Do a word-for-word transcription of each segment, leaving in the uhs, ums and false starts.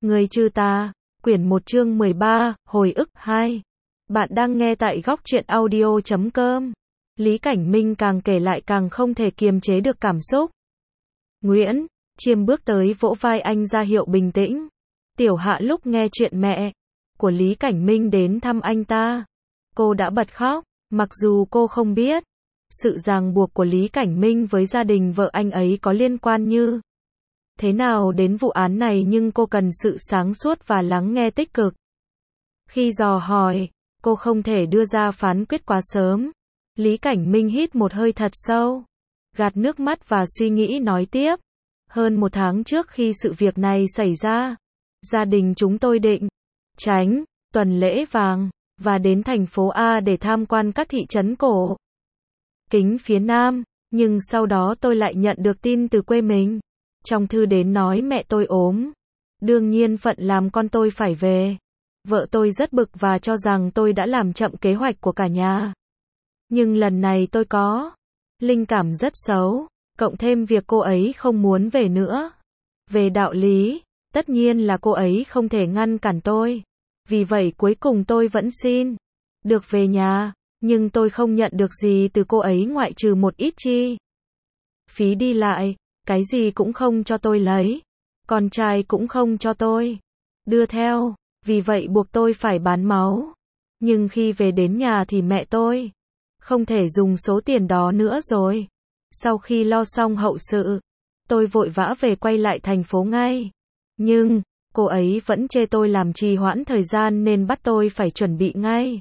Người trừ ta, quyển một chương mười ba, hồi ức hai. Bạn đang nghe tại góc truyện audio chấm com. Lý Cảnh Minh càng kể lại càng không thể kiềm chế được cảm xúc. Nguyễn Chiêm bước tới vỗ vai anh ra hiệu bình tĩnh. Tiểu Hạ lúc nghe chuyện mẹ của Lý Cảnh Minh đến thăm anh ta, cô đã bật khóc, mặc dù cô không biết sự ràng buộc của Lý Cảnh Minh với gia đình vợ anh ấy có liên quan như thế nào đến vụ án này, nhưng cô cần sự sáng suốt và lắng nghe tích cực. Khi dò hỏi, cô không thể đưa ra phán quyết quá sớm. Lý Cảnh Minh hít một hơi thật sâu, gạt nước mắt và suy nghĩ nói tiếp. Hơn một tháng trước khi sự việc này xảy ra, gia đình chúng tôi định tránh tuần lễ vàng và đến thành phố A để tham quan các thị trấn cổ kính phía Nam, nhưng sau đó tôi lại nhận được tin từ quê mình. Trong thư đến nói mẹ tôi ốm. Đương nhiên phận làm con tôi phải về. Vợ tôi rất bực và cho rằng tôi đã làm chậm kế hoạch của cả nhà. Nhưng lần này tôi có linh cảm rất xấu, cộng thêm việc cô ấy không muốn về nữa. Về đạo lý, tất nhiên là cô ấy không thể ngăn cản tôi. Vì vậy cuối cùng tôi vẫn xin được về nhà, nhưng tôi không nhận được gì từ cô ấy ngoại trừ một ít chi phí đi lại. Cái gì cũng không cho tôi lấy, con trai cũng không cho tôi đưa theo, vì vậy buộc tôi phải bán máu. Nhưng khi về đến nhà thì mẹ tôi không thể dùng số tiền đó nữa rồi. Sau khi lo xong hậu sự, tôi vội vã về quay lại thành phố ngay. Nhưng, cô ấy vẫn chê tôi làm trì hoãn thời gian nên bắt tôi phải chuẩn bị ngay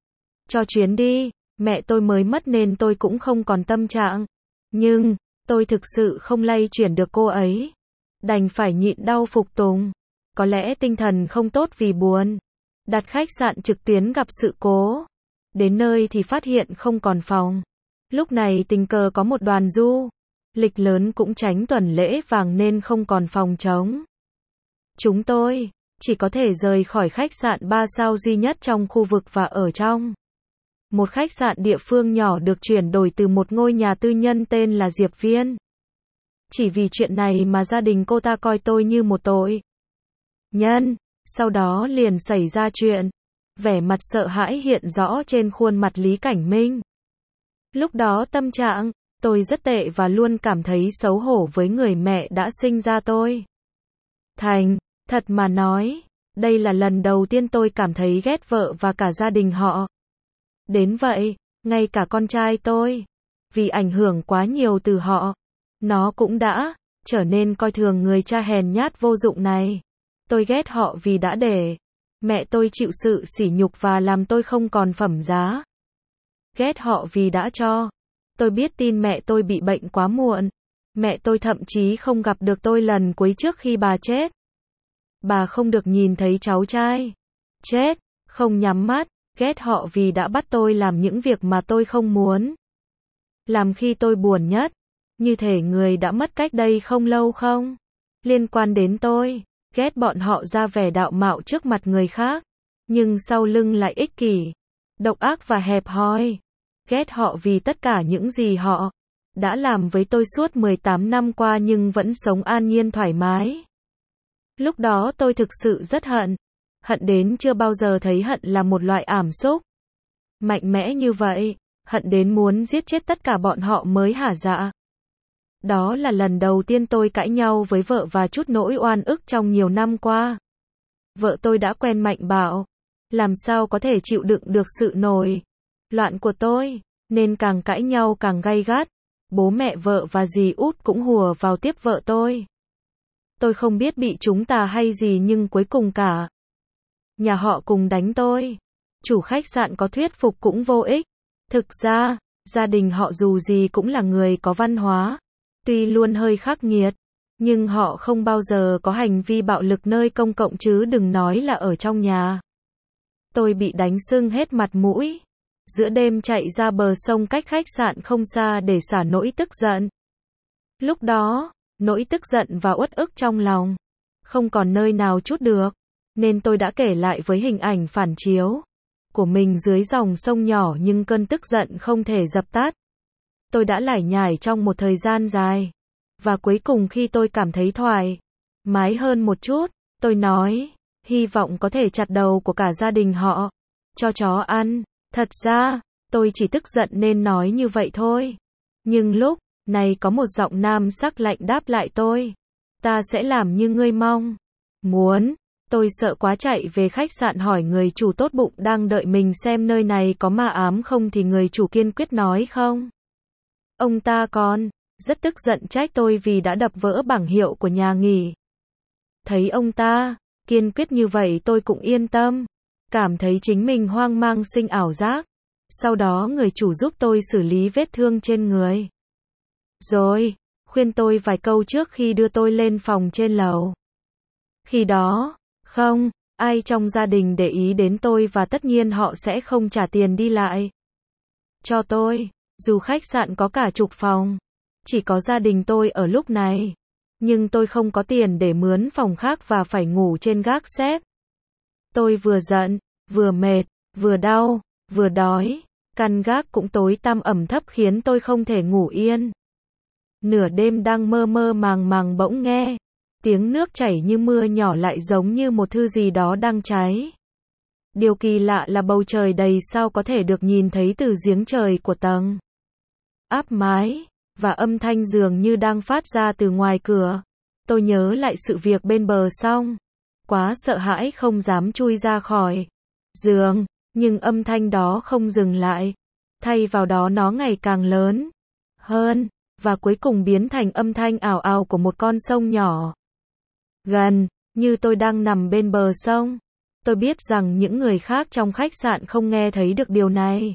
cho chuyến đi. Mẹ tôi mới mất nên tôi cũng không còn tâm trạng. Nhưng tôi thực sự không lay chuyển được cô ấy. Đành phải nhịn đau phục tùng. Có lẽ tinh thần không tốt vì buồn. Đặt khách sạn trực tuyến gặp sự cố. Đến nơi thì phát hiện không còn phòng. Lúc này tình cờ có một đoàn du lịch lớn cũng tránh tuần lễ vàng nên không còn phòng trống. Chúng tôi chỉ có thể rời khỏi khách sạn ba sao duy nhất trong khu vực và ở trong một khách sạn địa phương nhỏ được chuyển đổi từ một ngôi nhà tư nhân tên là Diệp Viên. Chỉ vì chuyện này mà gia đình cô ta coi tôi như một tội nhân. Sau đó liền xảy ra chuyện. Vẻ mặt sợ hãi hiện rõ trên khuôn mặt Lý Cảnh Minh. Lúc đó tâm trạng tôi rất tệ và luôn cảm thấy xấu hổ với người mẹ đã sinh ra tôi. Thành thật mà nói, đây là lần đầu tiên tôi cảm thấy ghét vợ và cả gia đình họ. Đến vậy, ngay cả con trai tôi, vì ảnh hưởng quá nhiều từ họ, nó cũng đã trở nên coi thường người cha hèn nhát vô dụng này. Tôi ghét họ vì đã để mẹ tôi chịu sự sỉ nhục và làm tôi không còn phẩm giá. Ghét họ vì đã cho tôi biết tin mẹ tôi bị bệnh quá muộn. Mẹ tôi thậm chí không gặp được tôi lần cuối trước khi bà chết. Bà không được nhìn thấy cháu trai chết, không nhắm mắt. Ghét họ vì đã bắt tôi làm những việc mà tôi không muốn làm khi tôi buồn nhất. Như thể người đã mất cách đây không lâu không liên quan đến tôi. Ghét bọn họ ra vẻ đạo mạo trước mặt người khác, nhưng sau lưng lại ích kỷ, độc ác và hẹp hòi. Ghét họ vì tất cả những gì họ đã làm với tôi suốt mười tám năm qua nhưng vẫn sống an nhiên thoải mái. Lúc đó tôi thực sự rất hận. Hận đến chưa bao giờ thấy hận là một loại ảm xúc mạnh mẽ như vậy. Hận đến muốn giết chết tất cả bọn họ mới hả dạ. Đó là lần đầu tiên tôi cãi nhau với vợ và chút nỗi oan ức trong nhiều năm qua. Vợ tôi đã quen mạnh bạo, làm sao có thể chịu đựng được sự nổi loạn của tôi, nên càng cãi nhau càng gay gắt. Bố mẹ vợ và dì út cũng hùa vào tiếp vợ tôi. Tôi không biết bị chúng tà hay gì nhưng cuối cùng cả nhà họ cùng đánh tôi. Chủ khách sạn có thuyết phục cũng vô ích. Thực ra, gia đình họ dù gì cũng là người có văn hóa. Tuy luôn hơi khắc nghiệt, nhưng họ không bao giờ có hành vi bạo lực nơi công cộng chứ đừng nói là ở trong nhà. Tôi bị đánh sưng hết mặt mũi. Giữa đêm chạy ra bờ sông cách khách sạn không xa để xả nỗi tức giận. Lúc đó, nỗi tức giận và uất ức trong lòng không còn nơi nào trút được. Nên tôi đã kể lại với hình ảnh phản chiếu của mình dưới dòng sông nhỏ nhưng cơn tức giận không thể dập tắt. Tôi đã lải nhải trong một thời gian dài. Và cuối cùng khi tôi cảm thấy thoải mái hơn một chút, Tôi nói, hy vọng có thể chặt đầu của cả gia đình họ, cho chó ăn. Thật ra, tôi chỉ tức giận nên nói như vậy thôi. Nhưng lúc này có một giọng nam sắc lạnh đáp lại tôi. Ta sẽ làm như ngươi mong muốn. Tôi sợ quá chạy về khách sạn hỏi người chủ tốt bụng đang đợi mình xem nơi này có ma ám không thì người chủ kiên quyết nói không. Ông ta còn rất tức giận trách tôi vì đã đập vỡ bảng hiệu của nhà nghỉ. Thấy ông ta kiên quyết như vậy tôi cũng yên tâm, cảm thấy chính mình hoang mang sinh ảo giác. Sau đó người chủ giúp tôi xử lý vết thương trên người. Rồi, khuyên tôi vài câu trước khi đưa tôi lên phòng trên lầu. Khi đó, không ai trong gia đình để ý đến tôi và tất nhiên họ sẽ không trả tiền đi lại cho tôi, dù khách sạn có cả chục phòng. Chỉ có gia đình tôi ở lúc này. Nhưng tôi không có tiền để mướn phòng khác và phải ngủ trên gác xếp. Tôi vừa giận, vừa mệt, vừa đau, vừa đói. Căn gác cũng tối tăm ẩm thấp khiến tôi không thể ngủ yên. Nửa đêm đang mơ mơ màng màng bỗng nghe tiếng nước chảy như mưa nhỏ lại giống như một thứ gì đó đang cháy. Điều kỳ lạ là bầu trời đầy sao có thể được nhìn thấy từ giếng trời của tầng áp mái, và âm thanh dường như đang phát ra từ ngoài cửa. Tôi nhớ lại sự việc bên bờ sông. Quá sợ hãi không dám chui ra khỏi giường, nhưng âm thanh đó không dừng lại. Thay vào đó nó ngày càng lớn hơn, và cuối cùng biến thành âm thanh ảo ảo của một con sông nhỏ. Gần như tôi đang nằm bên bờ sông. Tôi biết rằng những người khác trong khách sạn không nghe thấy được điều này.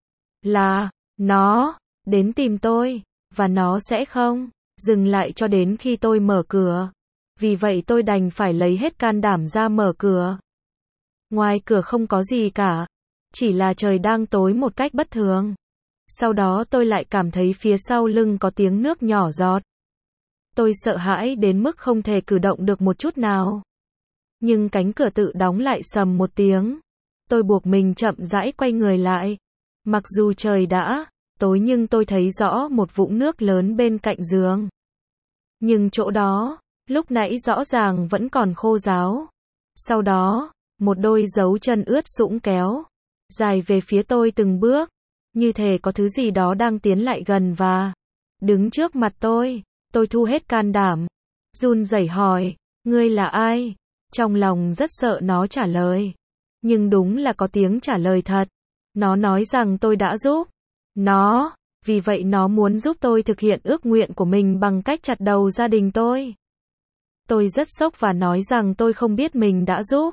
Là nó đến tìm tôi, và nó sẽ không dừng lại cho đến khi tôi mở cửa. Vì vậy tôi đành phải lấy hết can đảm ra mở cửa. Ngoài cửa không có gì cả, chỉ là trời đang tối một cách bất thường. Sau đó tôi lại cảm thấy phía sau lưng có tiếng nước nhỏ giọt. Tôi sợ hãi đến mức không thể cử động được một chút nào. Nhưng cánh cửa tự đóng lại sầm một tiếng. Tôi buộc mình chậm rãi quay người lại. Mặc dù trời đã tối nhưng tôi thấy rõ một vũng nước lớn bên cạnh giường. Nhưng chỗ đó, lúc nãy rõ ràng vẫn còn khô ráo. Sau đó, một đôi dấu chân ướt sũng kéo dài về phía tôi từng bước, như thể có thứ gì đó đang tiến lại gần và đứng trước mặt tôi. Tôi thu hết can đảm, run rẩy hỏi, ngươi là ai? Trong lòng rất sợ nó trả lời. Nhưng đúng là có tiếng trả lời thật. Nó nói rằng tôi đã giúp nó, vì vậy nó muốn giúp tôi thực hiện ước nguyện của mình bằng cách chặt đầu gia đình tôi. Tôi rất sốc và nói rằng tôi không biết mình đã giúp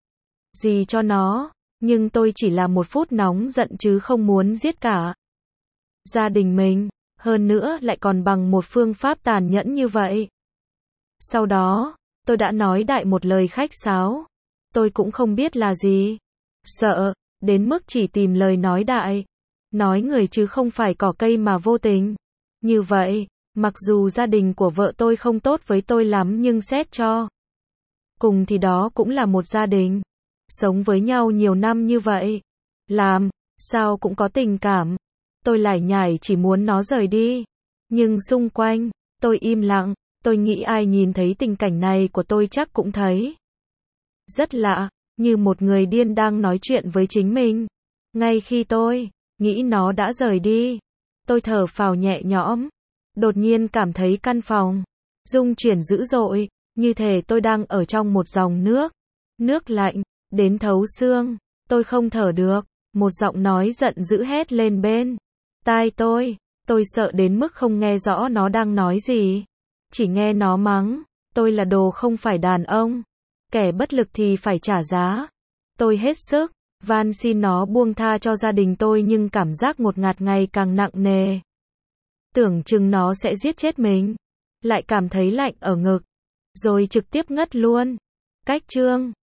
gì cho nó, nhưng tôi chỉ là một phút nóng giận chứ không muốn giết cả gia đình mình, hơn nữa lại còn bằng một phương pháp tàn nhẫn như vậy. Sau đó, tôi đã nói đại một lời khách sáo. Tôi cũng không biết là gì. Sợ, đến mức chỉ tìm lời nói đại. Nói người chứ không phải cỏ cây mà vô tình. Như vậy, mặc dù gia đình của vợ tôi không tốt với tôi lắm nhưng xét cho cùng thì đó cũng là một gia đình. Sống với nhau nhiều năm như vậy. Làm sao cũng có tình cảm. Tôi lải nhải chỉ muốn nó rời đi. Nhưng xung quanh, tôi im lặng. Tôi nghĩ ai nhìn thấy tình cảnh này của tôi chắc cũng thấy rất lạ, như một người điên đang nói chuyện với chính mình. Ngay khi tôi nghĩ nó đã rời đi, tôi thở phào nhẹ nhõm. Đột nhiên cảm thấy căn phòng rung chuyển dữ dội, như thể tôi đang ở trong một dòng nước. Nước lạnh, đến thấu xương. Tôi không thở được. Một giọng nói giận dữ hét lên bên tai tôi. Tôi sợ đến mức không nghe rõ nó đang nói gì. Chỉ nghe nó mắng, tôi là đồ không phải đàn ông. Kẻ bất lực thì phải trả giá. Tôi hết sức van xin nó buông tha cho gia đình tôi nhưng cảm giác ngột ngạt ngày càng nặng nề. Tưởng chừng nó sẽ giết chết mình. Lại cảm thấy lạnh ở ngực. Rồi trực tiếp ngất luôn. Cách chương